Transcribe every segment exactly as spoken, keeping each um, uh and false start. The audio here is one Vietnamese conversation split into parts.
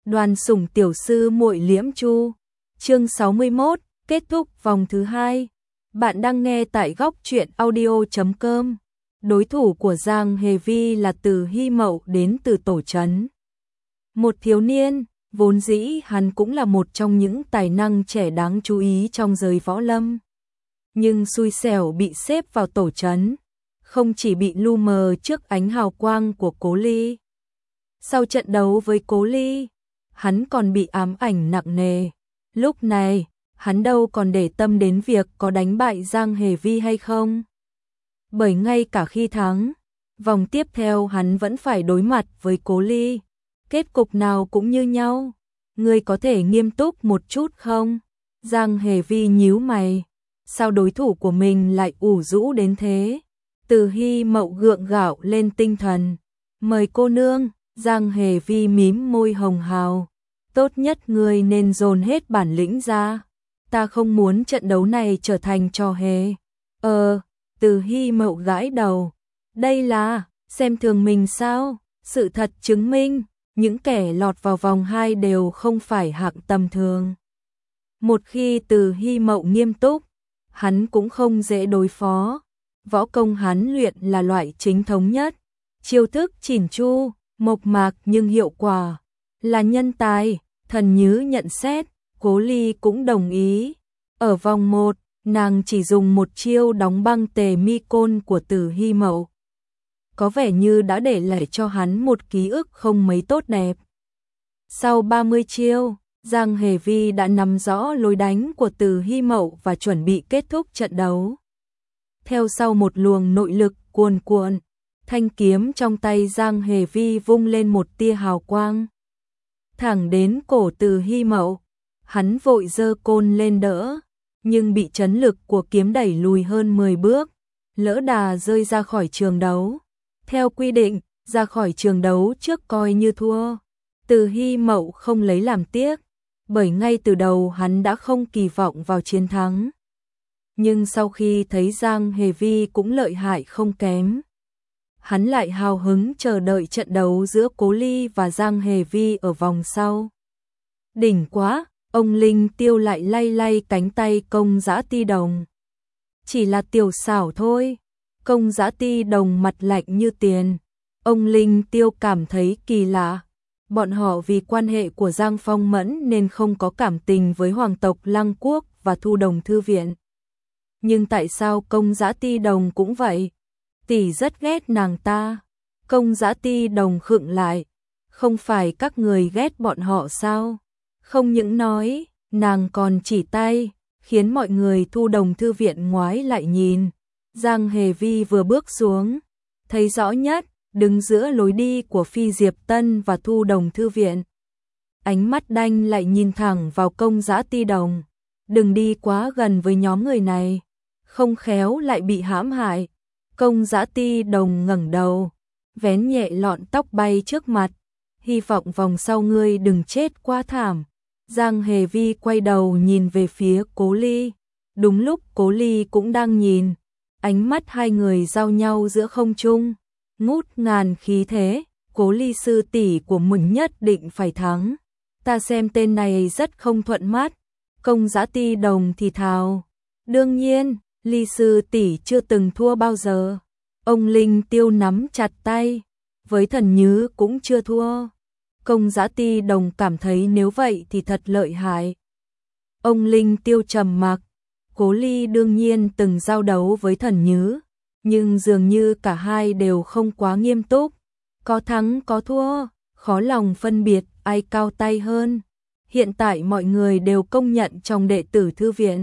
Đoàn Sủng tiểu sư muội Liễm Chu. Chương sáu mươi mốt, kết thúc vòng thứ hai. Bạn đang nghe tại góc truyện audio chấm com. Đối thủ của Giang Hề Vi là từ Hy Mậu đến từ Tổ Trấn. Một thiếu niên, vốn dĩ hắn cũng là một trong những tài năng trẻ đáng chú ý trong giới võ lâm. Nhưng xui xẻo bị xếp vào Tổ Trấn, không chỉ bị lu mờ trước ánh hào quang của Cố Ly. Sau trận đấu với Cố Ly, hắn còn bị ám ảnh nặng nề. Lúc này, hắn đâu còn để tâm đến việc có đánh bại Giang Hề Vi hay không. Bởi ngay cả khi thắng, vòng tiếp theo hắn vẫn phải đối mặt với Cố Ly. Kết cục nào cũng như nhau. Ngươi có thể nghiêm túc một chút không? Giang Hề Vi nhíu mày. Sao đối thủ của mình lại ủ rũ đến thế? Từ Hy Mậu gượng gạo lên tinh thần. Mời cô nương. Giang Hề Vi mím môi hồng hào. Tốt nhất ngươi nên dồn hết bản lĩnh ra. Ta không muốn trận đấu này trở thành trò hề. Ờ, Từ Hy Mậu gãi đầu. Đây là, xem thường mình sao? Sự thật chứng minh, những kẻ lọt vào vòng hai đều không phải hạng tầm thường. Một khi Từ Hy Mậu nghiêm túc, hắn cũng không dễ đối phó. Võ công hắn luyện là loại chính thống nhất. Chiêu thức chỉn chu, mộc mạc nhưng hiệu quả. Là nhân tài, Thần Nhứ nhận xét, Cố Ly cũng đồng ý. Ở vòng một, nàng chỉ dùng một chiêu đóng băng tề mi côn của Từ Hy Mậu. Có vẻ như đã để lại cho hắn một ký ức không mấy tốt đẹp. Sau ba mươi chiêu, Giang Hề Vi đã nắm rõ lối đánh của Từ Hy Mậu và chuẩn bị kết thúc trận đấu. Theo sau một luồng nội lực cuồn cuộn, thanh kiếm trong tay Giang Hề Vi vung lên một tia hào quang. Thẳng đến cổ Từ Hy Mậu, hắn vội giơ côn lên đỡ, nhưng bị chấn lực của kiếm đẩy lùi hơn mười bước, lỡ đà rơi ra khỏi trường đấu. Theo quy định, ra khỏi trường đấu trước coi như thua. Từ Hy Mậu không lấy làm tiếc, bởi ngay từ đầu hắn đã không kỳ vọng vào chiến thắng. Nhưng sau khi thấy Giang Hề Vi cũng lợi hại không kém, hắn lại hào hứng chờ đợi trận đấu giữa Cố Ly và Giang Hề Vi ở vòng sau. Đỉnh quá, ông Linh Tiêu lại lay lay cánh tay Công Dã Ti Đồng. Chỉ là tiểu xảo thôi. Công Dã Ti Đồng mặt lạnh như tiền. Ông Linh Tiêu cảm thấy kỳ lạ. Bọn họ vì quan hệ của Giang Phong Mẫn nên không có cảm tình với hoàng tộc Lăng Quốc và Thu Đồng Thư Viện. Nhưng tại sao Công Dã Ti Đồng cũng vậy? Tỷ rất ghét nàng ta. Công Dã Ti Đồng khựng lại. Không phải các người ghét bọn họ sao? Không những nói, nàng còn chỉ tay, khiến mọi người Thu Đồng Thư Viện ngoái lại nhìn. Giang Hề Vi vừa bước xuống, thấy rõ nhất, đứng giữa lối đi của Phi Diệp Tân và Thu Đồng Thư Viện. Ánh mắt đanh lại nhìn thẳng vào Công Dã Ti Đồng. Đừng đi quá gần với nhóm người này, không khéo lại bị hãm hại. Công Dã Ti Đồng ngẩng đầu, vén nhẹ lọn tóc bay trước mặt. Hy vọng vòng sau ngươi đừng chết quá thảm. Giang Hề Vi quay đầu nhìn về phía Cố Ly. Đúng lúc Cố Ly cũng đang nhìn. Ánh mắt hai người giao nhau giữa không trung. Ngút ngàn khí thế. Cố Ly sư tỷ của mình nhất định phải thắng. Ta xem tên này rất không thuận mắt. Công Dã Ti Đồng thì thào. Đương nhiên, Ly sư tỷ chưa từng thua bao giờ. Ông Linh Tiêu nắm chặt tay. Với Thần Nhứ cũng chưa thua. Công Dã Ti Đồng cảm thấy nếu vậy thì thật lợi hại. Ông Linh Tiêu trầm mặc. Cố Ly đương nhiên từng giao đấu với Thần Nhứ, nhưng dường như cả hai đều không quá nghiêm túc. Có thắng có thua, khó lòng phân biệt ai cao tay hơn. Hiện tại mọi người đều công nhận trong đệ tử thư viện,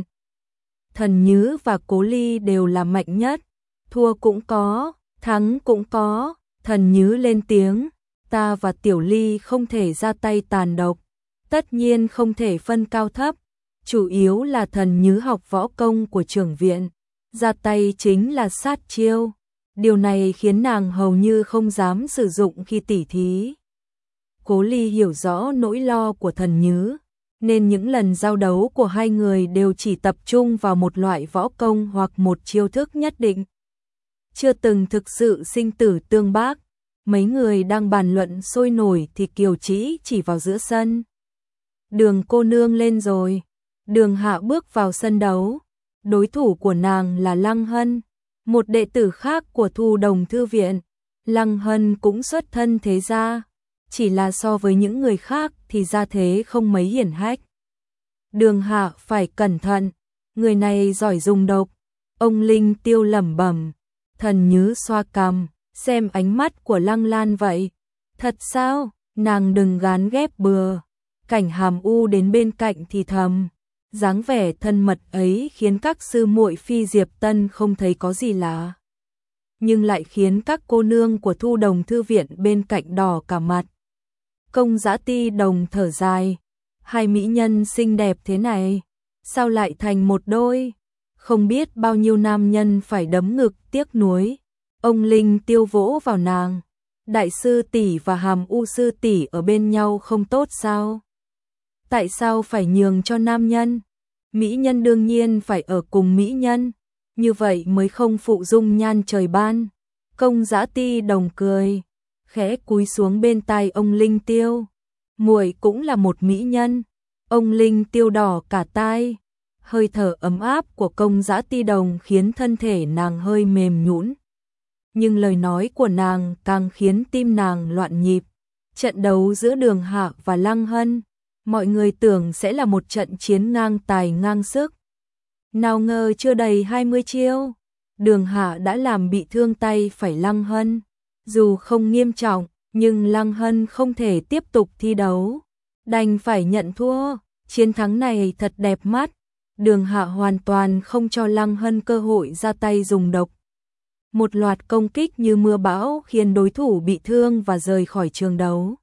Thần Nhứ và Cố Ly đều là mạnh nhất. Thua cũng có, thắng cũng có. Thần Nhứ lên tiếng. Ta và Tiểu Ly không thể ra tay tàn độc, tất nhiên không thể phân cao thấp, chủ yếu là Thần Nhứ học võ công của trưởng viện, ra tay chính là sát chiêu, điều này khiến nàng hầu như không dám sử dụng khi tỉ thí. Cố Ly hiểu rõ nỗi lo của Thần Nhứ, nên những lần giao đấu của hai người đều chỉ tập trung vào một loại võ công hoặc một chiêu thức nhất định, chưa từng thực sự sinh tử tương bác. mấy người đang bàn luận sôi nổi thì Kiều Trĩ chỉ vào giữa sân. Đường cô nương lên rồi. Đường Hạ bước vào sân đấu. Đối thủ của nàng là Lăng Hân, một đệ tử khác của Thu Đồng Thư Viện. Lăng Hân cũng xuất thân thế gia, chỉ là so với những người khác thì gia thế không mấy hiển hách. Đường Hạ phải cẩn thận, người này giỏi dùng độc. Ông Linh Tiêu lẩm bẩm, Thần Nhứ xoa cằm, xem ánh mắt của Lăng Lan vậy. Thật sao? Nàng đừng gán ghép bừa. Cảnh Hàm U đến bên cạnh thì thầm, dáng vẻ thân mật ấy khiến các sư muội Phi Diệp Tân không thấy có gì lạ, nhưng lại khiến các cô nương của Thu Đồng Thư Viện bên cạnh đỏ cả mặt. Công Dã Ti Đồng thở dài, hai mỹ nhân xinh đẹp thế này, sao lại thành một đôi? Không biết bao nhiêu nam nhân phải đấm ngực tiếc nuối. Ông Linh Tiêu vỗ vào nàng, Đại sư tỷ và Hàm U sư tỷ ở bên nhau không tốt sao? Tại sao phải nhường cho nam nhân? Mỹ nhân đương nhiên phải ở cùng mỹ nhân, như vậy mới không phụ dung nhan trời ban. Công Dã Ti Đồng cười, khẽ cúi xuống bên tai ông Linh Tiêu. Muội cũng là một mỹ nhân. Ông Linh Tiêu đỏ cả tai. Hơi thở ấm áp của Công Dã Ti Đồng khiến thân thể nàng hơi mềm nhũn, nhưng lời nói của nàng càng khiến tim nàng loạn nhịp. Trận đấu giữa Đường Hạ và Lăng Hân, mọi người tưởng sẽ là một trận chiến ngang tài ngang sức. Nào ngờ chưa đầy hai mươi chiêu, Đường Hạ đã làm bị thương tay phải Lăng Hân. Dù không nghiêm trọng, nhưng Lăng Hân không thể tiếp tục thi đấu, đành phải nhận thua. Chiến thắng này thật đẹp mắt. Đường Hạ hoàn toàn không cho Lăng Hân cơ hội ra tay dùng độc. Một loạt công kích như mưa bão khiến đối thủ bị thương và rời khỏi trường đấu.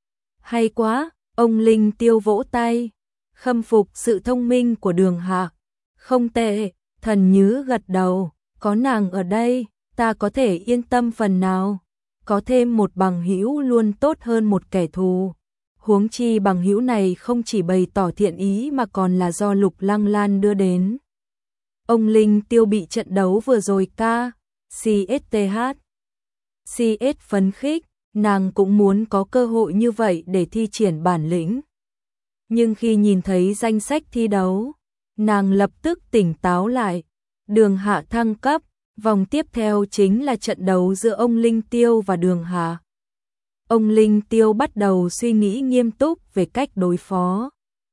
Hay quá, ông Linh Tiêu vỗ tay, khâm phục sự thông minh của Đường Hạ. Không tệ, Thần Nhứ gật đầu, có nàng ở đây, ta có thể yên tâm phần nào. Có thêm một bằng hữu luôn tốt hơn một kẻ thù. Huống chi bằng hữu này không chỉ bày tỏ thiện ý mà còn là do Lục Lăng Lan đưa đến. Ông Linh Tiêu bị trận đấu vừa rồi ca, xê ét tê hát. xê ét phấn khích, nàng cũng muốn có cơ hội như vậy để thi triển bản lĩnh. Nhưng khi nhìn thấy danh sách thi đấu, nàng lập tức tỉnh táo lại. Đường Hạ thăng cấp, vòng tiếp theo chính là trận đấu giữa ông Linh Tiêu và Đường Hạ. Ông Linh Tiêu bắt đầu suy nghĩ nghiêm túc về cách đối phó.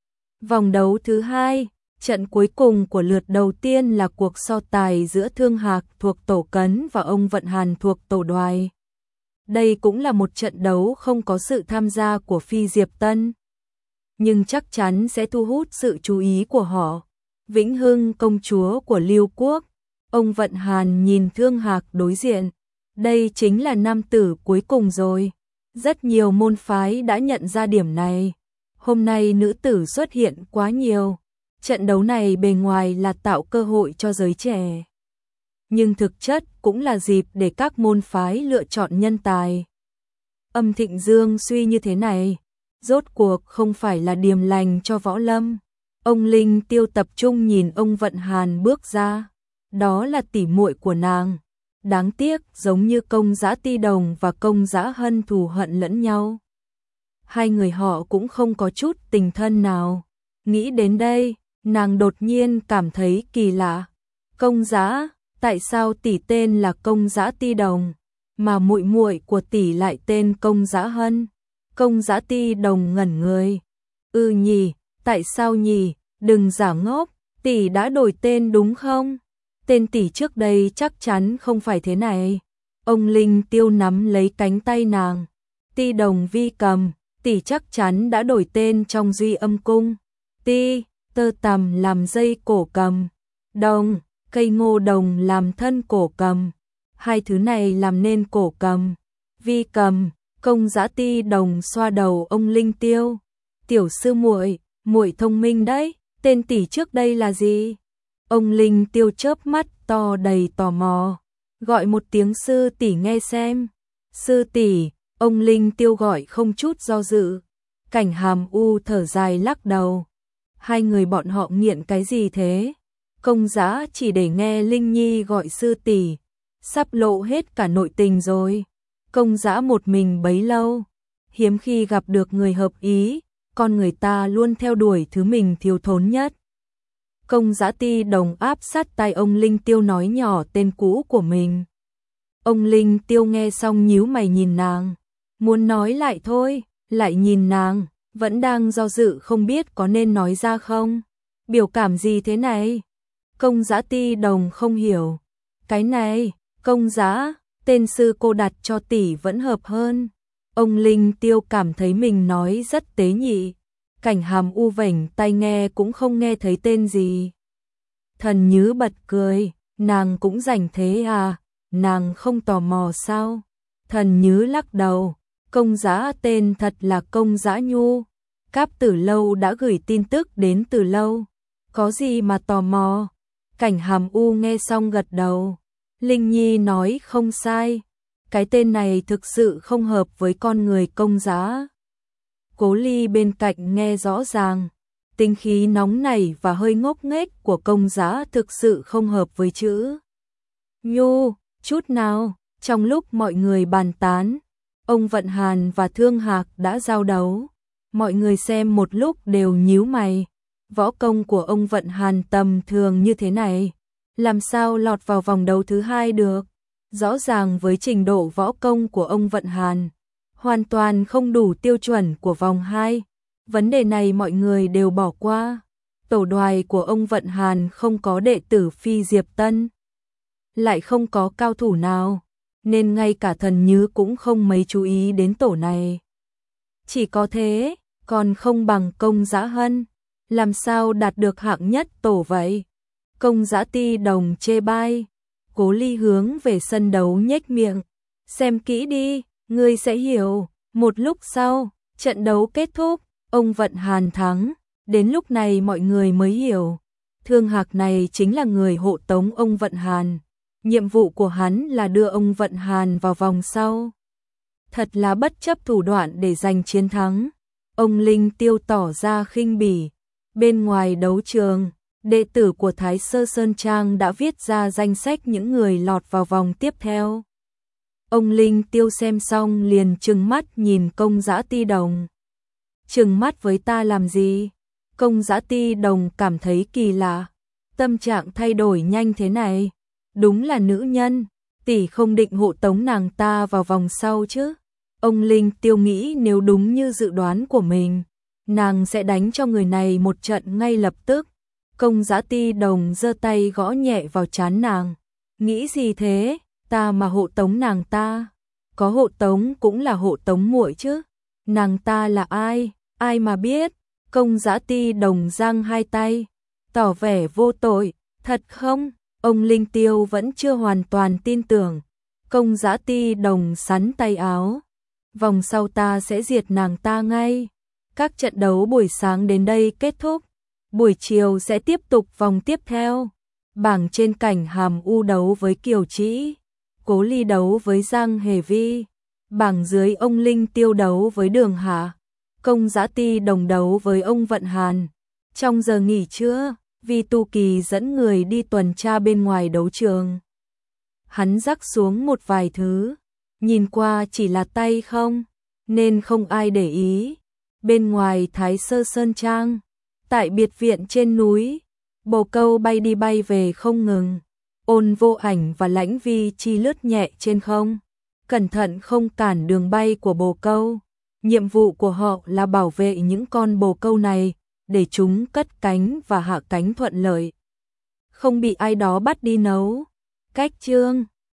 Vòng đấu thứ hai, trận cuối cùng của lượt đầu tiên là cuộc so tài giữa Thương Hạc thuộc tổ Cấn và ông Vận Hàn thuộc tổ Đoài. Đây cũng là một trận đấu không có sự tham gia của Phi Diệp Tân, nhưng chắc chắn sẽ thu hút sự chú ý của họ. Vĩnh Hưng công chúa của Liêu Quốc, ông Vận Hàn nhìn Thương Hạc đối diện. Đây chính là nam tử cuối cùng rồi. Rất nhiều môn phái đã nhận ra điểm này. Hôm nay nữ tử xuất hiện quá nhiều. Trận đấu này bề ngoài là tạo cơ hội cho giới trẻ, nhưng thực chất cũng là dịp để các môn phái lựa chọn nhân tài. Âm Thịnh Dương suy như thế này, rốt cuộc không phải là điềm lành cho võ lâm. Ông Linh Tiêu tập trung nhìn ông Vận Hàn bước ra. Đó là tỷ muội của nàng. Đáng tiếc giống như Công Dã Ti Đồng và Công Dã Hân thù hận lẫn nhau. Hai người họ cũng không có chút tình thân nào. Nghĩ đến đây, nàng đột nhiên cảm thấy kỳ lạ. Công Dã, tại sao tỷ tên là Công Dã Ti Đồng, mà muội muội của tỷ lại tên Công Dã Hân? Công Dã Ti Đồng ngẩn người. Ừ nhỉ, tại sao nhỉ? Đừng giả ngốc, tỷ đã đổi tên đúng không? Tên tỷ trước đây chắc chắn không phải thế này. Ông Linh Tiêu nắm lấy cánh tay nàng. Ti Đồng Vi Cầm, tỷ chắc chắn đã đổi tên trong Duy Âm Cung. Ti, Tơ Tằm làm dây cổ cầm. Đồng, cây ngô đồng làm thân cổ cầm. Hai thứ này làm nên cổ cầm. Vi Cầm, Công Dã Ti Đồng xoa đầu ông Linh Tiêu. Tiểu sư muội, muội thông minh đấy, tên tỷ trước đây là gì? Ông Linh Tiêu chớp mắt to đầy tò mò. Gọi một tiếng sư tỷ nghe xem. Sư tỷ, ông Linh Tiêu gọi không chút do dự. Cảnh Hàm U thở dài lắc đầu. Hai người bọn họ nghiện cái gì thế? Công Dã chỉ để nghe Linh Nhi gọi sư tỷ, sắp lộ hết cả nội tình rồi. Công Dã một mình bấy lâu, hiếm khi gặp được người hợp ý, con người ta luôn theo đuổi thứ mình thiếu thốn nhất. Công Dã Ti Đồng áp sát tai ông Linh Tiêu nói nhỏ tên cũ của mình. Ông Linh Tiêu nghe xong nhíu mày nhìn nàng, muốn nói lại thôi, lại nhìn nàng, vẫn đang do dự không biết có nên nói ra không. Biểu cảm gì thế này? Công Dã Ti Đồng không hiểu. Cái này, Công Dã, tên sư cô đặt cho tỷ vẫn hợp hơn. Ông Linh Tiêu cảm thấy mình nói rất tế nhị. Cảnh Hàm u vểnh tai nghe cũng không nghe thấy tên gì. Thần Nhứ bật cười, nàng cũng rảnh thế à, nàng không tò mò sao? Thần Nhứ lắc đầu, Công Dã tên thật là Công Dã Nhu. Cáp Tử Lâu đã gửi tin tức đến từ lâu, có gì mà tò mò? Cảnh Hàm u nghe xong gật đầu. Linh Nhi nói không sai, cái tên này thực sự không hợp với con người Công Dã. Cố Ly bên cạnh nghe rõ ràng, tính khí nóng nảy và hơi ngốc nghếch của Công Dã thực sự không hợp với chữ Nhu chút nào. Trong lúc mọi người bàn tán, ông Vận Hàn và Thương Hạc đã giao đấu. Mọi người xem một lúc đều nhíu mày. Võ công của ông Vận Hàn tầm thường như thế này, làm sao lọt vào vòng đấu thứ hai được? Rõ ràng với trình độ võ công của ông Vận Hàn, hoàn toàn không đủ tiêu chuẩn của vòng hai. Vấn đề này mọi người đều bỏ qua. Tổ đoài của ông Vận Hàn không có đệ tử Phi Diệp Tân, lại không có cao thủ nào, nên ngay cả Thần Nhứ cũng không mấy chú ý đến tổ này. Chỉ có thế, còn không bằng Công Dã Hân, làm sao đạt được hạng nhất tổ vậy? Công Dã Ti Đồng chê bai. Cố Ly hướng về sân đấu nhếch miệng, xem kỹ đi, ngươi sẽ hiểu. Một lúc sau, trận đấu kết thúc, ông Vận Hàn thắng. Đến lúc này mọi người mới hiểu, Thương Hạc này chính là người hộ tống ông Vận Hàn. Nhiệm vụ của hắn là đưa ông Vận Hàn vào vòng sau. Thật là bất chấp thủ đoạn để giành chiến thắng. Ông Linh Tiêu tỏ ra khinh bỉ. Bên ngoài đấu trường, đệ tử của Thái Sơ Sơn Trang đã viết ra danh sách những người lọt vào vòng tiếp theo. Ông Linh Tiêu xem xong liền trừng mắt nhìn Công Dã Ti Đồng. Trừng mắt với ta làm gì? Công Dã Ti Đồng cảm thấy kỳ lạ. Tâm trạng thay đổi nhanh thế này. Đúng là nữ nhân, tỷ không định hộ tống nàng ta vào vòng sau chứ? Ông Linh Tiêu nghĩ nếu đúng như dự đoán của mình, nàng sẽ đánh cho người này một trận ngay lập tức. Công Dã Ti Đồng giơ tay gõ nhẹ vào trán nàng. Nghĩ gì thế, ta mà hộ tống nàng ta? Có hộ tống cũng là hộ tống muội chứ. Nàng ta là ai, ai mà biết? Công Dã Ti Đồng giang hai tay, tỏ vẻ vô tội. Thật không? Ông Linh Tiêu vẫn chưa hoàn toàn tin tưởng. Công Dã Ti Đồng sắn tay áo. Vòng sau ta sẽ diệt nàng ta ngay. Các trận đấu buổi sáng đến đây kết thúc. Buổi chiều sẽ tiếp tục vòng tiếp theo. Bảng trên Cảnh Hàm U đấu với Kiều Trĩ, Cố Ly đấu với Giang Hề Vi. Bảng dưới ông Linh Tiêu đấu với Đường Hạ. Công Dã Ti Đồng đấu với ông Vận Hàn. Trong giờ nghỉ trưa, Vi Tu Kỳ dẫn người đi tuần tra bên ngoài đấu trường. Hắn rắc xuống một vài thứ, nhìn qua chỉ là tay không, nên không ai để ý. Bên ngoài Thái Sơ Sơn Trang, tại biệt viện trên núi, bồ câu bay đi bay về không ngừng. Ôn Vô Ảnh và Lãnh Vi Chi lướt nhẹ trên không, cẩn thận không cản đường bay của bồ câu. Nhiệm vụ của họ là bảo vệ những con bồ câu này, để chúng cất cánh và hạ cánh thuận lợi, không bị ai đó bắt đi nấu. Cách chương